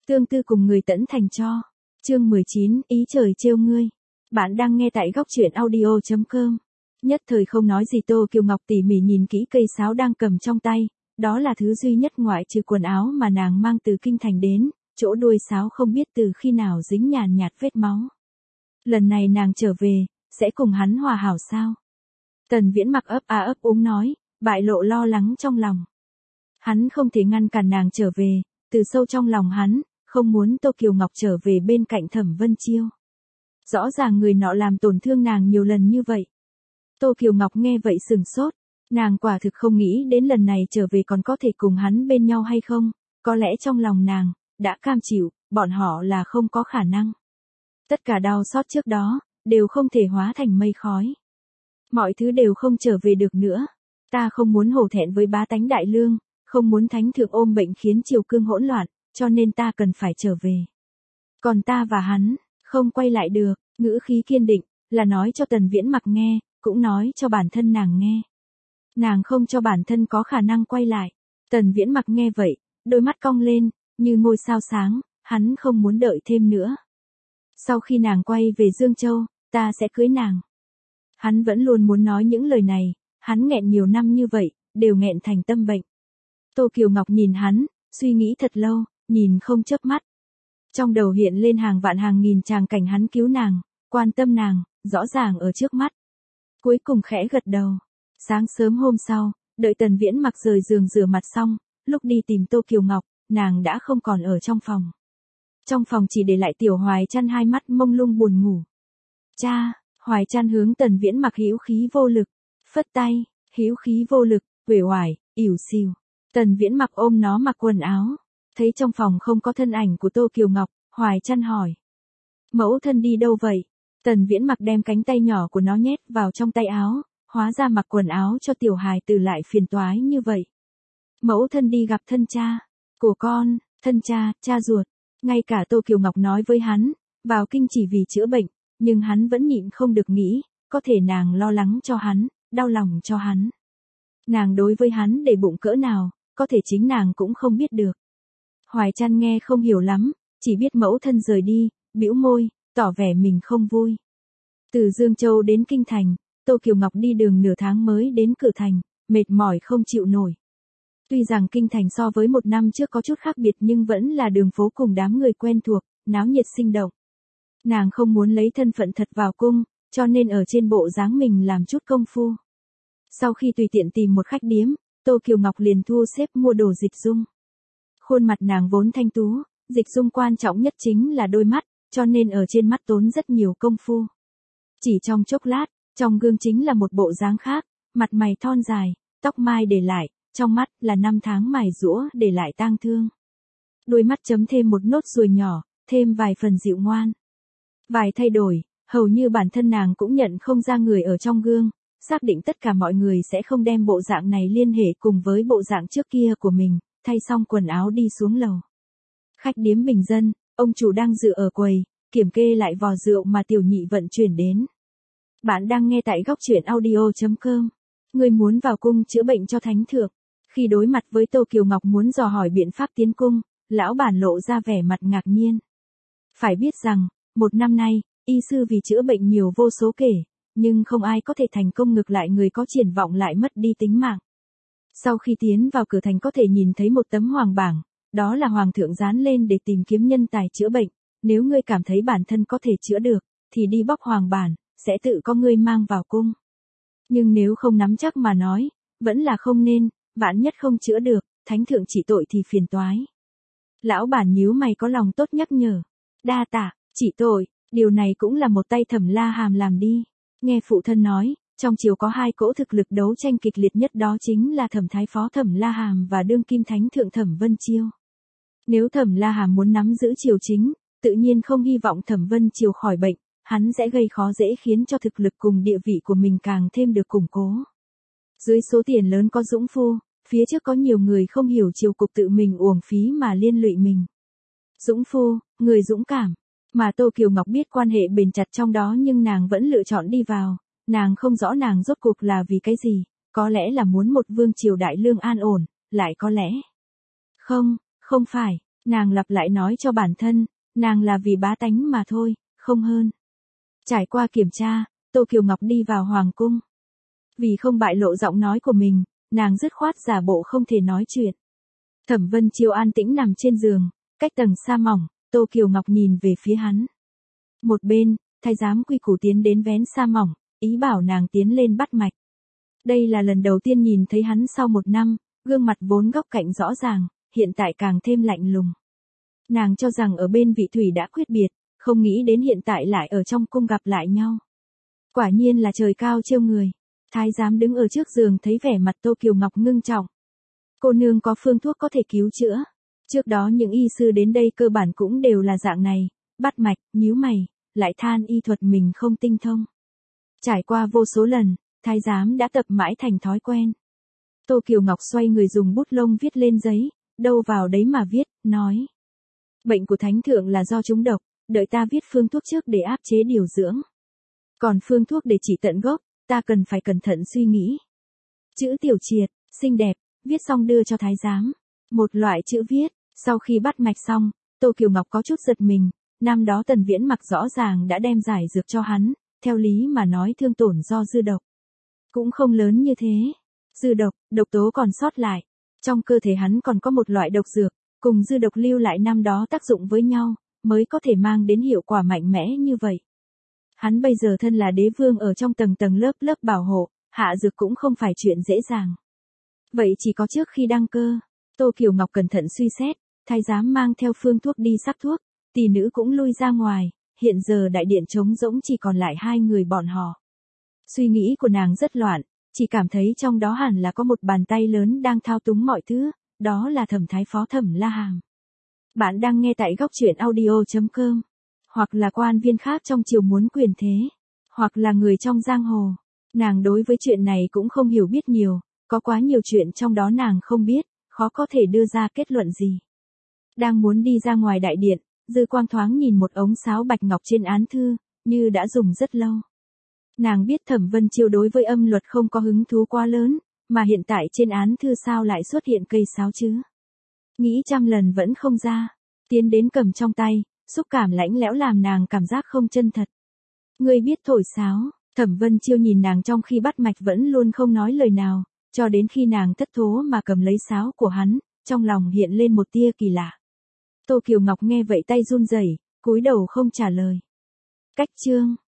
Tương tư cùng người tẫn thành cho. Chương 19, ý trời trêu ngươi. Bạn đang nghe tại góc truyện audio.com. Nhất thời không nói gì, Tô Kiều Ngọc tỉ mỉ nhìn kỹ cây sáo đang cầm trong tay, đó là thứ duy nhất ngoại trừ quần áo mà nàng mang từ kinh thành đến, chỗ đuôi sáo không biết từ khi nào dính nhàn nhạt vết máu. Lần này nàng trở về, sẽ cùng hắn hòa hảo sao? Tần Viễn Mặc ấp úng nói, bại lộ lo lắng trong lòng. Hắn không thể ngăn cản nàng trở về, từ sâu trong lòng hắn, không muốn Tô Kiều Ngọc trở về bên cạnh Thẩm Vân Chiêu. Rõ ràng người nọ làm tổn thương nàng nhiều lần như vậy. Tô Kiều Ngọc nghe vậy sừng sốt, nàng quả thực không nghĩ đến lần này trở về còn có thể cùng hắn bên nhau hay không, có lẽ trong lòng nàng, đã cam chịu, bọn họ là không có khả năng. Tất cả đau xót trước đó, đều không thể hóa thành mây khói. Mọi thứ đều không trở về được nữa. Ta không muốn hổ thẹn với bá tánh đại lương, không muốn thánh thượng ôm bệnh khiến triều cương hỗn loạn, cho nên ta cần phải trở về. Còn ta và hắn, không quay lại được, ngữ khí kiên định, là nói cho Tần Viễn Mặc nghe, cũng nói cho bản thân nàng nghe. Nàng không cho bản thân có khả năng quay lại. Tần Viễn Mặc nghe vậy, đôi mắt cong lên, như ngôi sao sáng, hắn không muốn đợi thêm nữa. Sau khi nàng quay về Dương Châu, ta sẽ cưới nàng. Hắn vẫn luôn muốn nói những lời này, hắn nghẹn nhiều năm như vậy, đều nghẹn thành tâm bệnh. Tô Kiều Ngọc nhìn hắn, suy nghĩ thật lâu, nhìn không chớp mắt. Trong đầu hiện lên hàng vạn hàng nghìn tràng cảnh hắn cứu nàng, quan tâm nàng, rõ ràng ở trước mắt. Cuối cùng khẽ gật đầu. Sáng sớm hôm sau, đợi Tần Viễn Mặc rời giường rửa mặt xong, lúc đi tìm Tô Kiều Ngọc, nàng đã không còn ở trong phòng. Trong phòng chỉ để lại Tiểu Hoài Trăn hai mắt mông lung buồn ngủ. Cha, Hoài Trăn hướng Tần Viễn Mặc hữu khí vô lực, phất tay, hữu khí vô lực, uể oải, ỉu xìu. Tần Viễn Mặc ôm nó mặc quần áo, thấy trong phòng không có thân ảnh của Tô Kiều Ngọc, Hoài Trăn hỏi. Mẫu thân đi đâu vậy? Tần Viễn Mặc đem cánh tay nhỏ của nó nhét vào trong tay áo, hóa ra mặc quần áo cho tiểu hài tử lại phiền toái như vậy. Mẫu thân đi gặp thân cha của con, thân cha, cha ruột. Ngay cả Tô Kiều Ngọc nói với hắn, vào kinh chỉ vì chữa bệnh, nhưng hắn vẫn nhịn không được nghĩ, có thể nàng lo lắng cho hắn, đau lòng cho hắn. Nàng đối với hắn để bụng cỡ nào, có thể chính nàng cũng không biết được. Hoài Trăn nghe không hiểu lắm, chỉ biết mẫu thân rời đi, bĩu môi, tỏ vẻ mình không vui. Từ Dương Châu đến Kinh Thành, Tô Kiều Ngọc đi đường nửa tháng mới đến cửa thành, mệt mỏi không chịu nổi. Tuy rằng Kinh Thành so với một năm trước có chút khác biệt nhưng vẫn là đường phố cùng đám người quen thuộc, náo nhiệt sinh động. Nàng không muốn lấy thân phận thật vào cung, cho nên ở trên bộ dáng mình làm chút công phu. Sau khi tùy tiện tìm một khách điếm, Tô Kiều Ngọc liền thu xếp mua đồ Dịch Dung. Khuôn mặt nàng vốn thanh tú, Dịch Dung quan trọng nhất chính là đôi mắt, cho nên ở trên mắt tốn rất nhiều công phu. Chỉ trong chốc lát, trong gương chính là một bộ dáng khác, mặt mày thon dài, tóc mai để lại, trong mắt là năm tháng mài giũa để lại tang thương. Đôi mắt chấm thêm một nốt ruồi nhỏ, thêm vài phần dịu ngoan. Vài thay đổi, hầu như bản thân nàng cũng nhận không ra người ở trong gương, xác định tất cả mọi người sẽ không đem bộ dạng này liên hệ cùng với bộ dạng trước kia của mình, thay xong quần áo đi xuống lầu. Khách điếm bình dân, ông chủ đang dự ở quầy, kiểm kê lại vò rượu mà tiểu nhị vận chuyển đến. Bạn đang nghe tại góc truyện audio.com. Người muốn vào cung chữa bệnh cho thánh thượng. Khi đối mặt với Tô Kiều Ngọc muốn dò hỏi biện pháp tiến cung, lão bản lộ ra vẻ mặt ngạc nhiên. Phải biết rằng, một năm nay, y sư vì chữa bệnh nhiều vô số kể, nhưng không ai có thể thành công, ngược lại người có triển vọng lại mất đi tính mạng. Sau khi tiến vào cửa thành có thể nhìn thấy một tấm hoàng bảng, đó là hoàng thượng dán lên để tìm kiếm nhân tài chữa bệnh, nếu ngươi cảm thấy bản thân có thể chữa được, thì đi bóc hoàng bản, sẽ tự có ngươi mang vào cung. Nhưng nếu không nắm chắc mà nói, vẫn là không nên, vạn nhất không chữa được, thánh thượng chỉ tội thì phiền toái. Lão bản nhíu mày có lòng tốt nhắc nhở. Đa tạ, chỉ tội, điều này cũng là một tay Thẩm La Hàm làm đi. Nghe phụ thân nói, trong triều có hai cỗ thực lực đấu tranh kịch liệt nhất, đó chính là Thẩm Thái Phó Thẩm La Hàm và đương kim thánh thượng Thẩm Vân Chiêu. Nếu Thẩm La Hàm muốn nắm giữ triều chính, tự nhiên không hy vọng Thẩm Vân Chiêu khỏi bệnh, hắn sẽ gây khó dễ khiến cho thực lực cùng địa vị của mình càng thêm được củng cố. Dưới số tiền lớn có dũng phu, phía trước có nhiều người không hiểu triều cục tự mình uổng phí mà liên lụy mình. Dũng phu, người dũng cảm, mà Tô Kiều Ngọc biết quan hệ bền chặt trong đó nhưng nàng vẫn lựa chọn đi vào, nàng không rõ nàng rốt cuộc là vì cái gì, có lẽ là muốn một vương triều đại lương an ổn, lại có lẽ. Không phải, Nàng lặp lại nói cho bản thân, nàng là vì bá tánh mà thôi, không hơn. Trải qua kiểm tra, Tô Kiều Ngọc đi vào hoàng cung. Vì không bại lộ giọng nói của mình, nàng dứt khoát giả bộ không thể nói chuyện. Thẩm Vân Chiêu an tĩnh nằm trên giường, cách tầng sa mỏng, Tô Kiều Ngọc nhìn về phía hắn. Một bên, thái giám quy củ tiến đến vén sa mỏng, ý bảo nàng tiến lên bắt mạch. Đây là lần đầu tiên nhìn thấy hắn sau 1 năm, gương mặt vốn góc cạnh rõ ràng, hiện tại càng thêm lạnh lùng. Nàng cho rằng ở bên vị thủy đã quyết biệt, không nghĩ đến hiện tại lại ở trong cung gặp lại nhau. Quả nhiên là trời cao trêu người. Thái giám đứng ở trước giường thấy vẻ mặt Tô Kiều Ngọc ngưng trọng. Cô nương có phương thuốc có thể cứu chữa. Trước đó những y sư đến đây cơ bản cũng đều là dạng này, bắt mạch, nhíu mày, lại than y thuật mình không tinh thông. Trải qua vô số lần, thái giám đã tập mãi thành thói quen. Tô Kiều Ngọc xoay người dùng bút lông viết lên giấy, đâu vào đấy mà viết, nói. Bệnh của thánh thượng là do trúng độc, đợi ta viết phương thuốc trước để áp chế điều dưỡng. Còn phương thuốc để trị tận gốc, ta cần phải cẩn thận suy nghĩ. Chữ tiểu triệt, xinh đẹp, viết xong đưa cho thái giám. Một loại chữ viết, sau khi bắt mạch xong, Tô Kiều Ngọc có chút giật mình, năm đó Tần Viễn Mặc rõ ràng đã đem giải dược cho hắn, theo lý mà nói thương tổn do dư độc. Cũng không lớn như thế. Dư độc, độc tố còn sót lại. Trong cơ thể hắn còn có một loại độc dược, cùng dư độc lưu lại năm đó tác dụng với nhau, mới có thể mang đến hiệu quả mạnh mẽ như vậy. Hắn bây giờ thân là đế vương ở trong tầng tầng lớp lớp bảo hộ, hạ dược cũng không phải chuyện dễ dàng. Vậy chỉ có trước khi đăng cơ, Tô Kiều Ngọc cẩn thận suy xét, thái giám mang theo phương thuốc đi sắc thuốc, tỷ nữ cũng lui ra ngoài, hiện giờ đại điện trống rỗng chỉ còn lại 2 người bọn họ. Suy nghĩ của nàng rất loạn, chỉ cảm thấy trong đó hẳn là có một bàn tay lớn đang thao túng mọi thứ, đó là Thẩm Thái Phó Thẩm La Hàm. Bạn đang nghe tại góc truyện audio.com. Hoặc là quan viên khác trong triều muốn quyền thế, hoặc là người trong giang hồ. Nàng đối với chuyện này cũng không hiểu biết nhiều, có quá nhiều chuyện trong đó nàng không biết, khó có thể đưa ra kết luận gì. Đang muốn đi ra ngoài đại điện, dư quang thoáng nhìn một ống sáo bạch ngọc trên án thư, như đã dùng rất lâu. Nàng biết Thẩm Vân Chiêu đối với âm luật không có hứng thú quá lớn, mà hiện tại trên án thư sao lại xuất hiện cây sáo chứ? Nghĩ trăm lần vẫn không ra, tiến đến cầm trong tay. Xúc cảm lãnh lẽo làm nàng cảm giác không chân thật. Ngươi biết thổi sáo, Thẩm Vân Chiêu nhìn nàng trong khi bắt mạch vẫn luôn không nói lời nào, cho đến khi nàng thất thố mà cầm lấy sáo của hắn, trong lòng hiện lên một tia kỳ lạ. Tô Kiều Ngọc nghe vậy tay run rẩy, cúi đầu không trả lời. Cách chương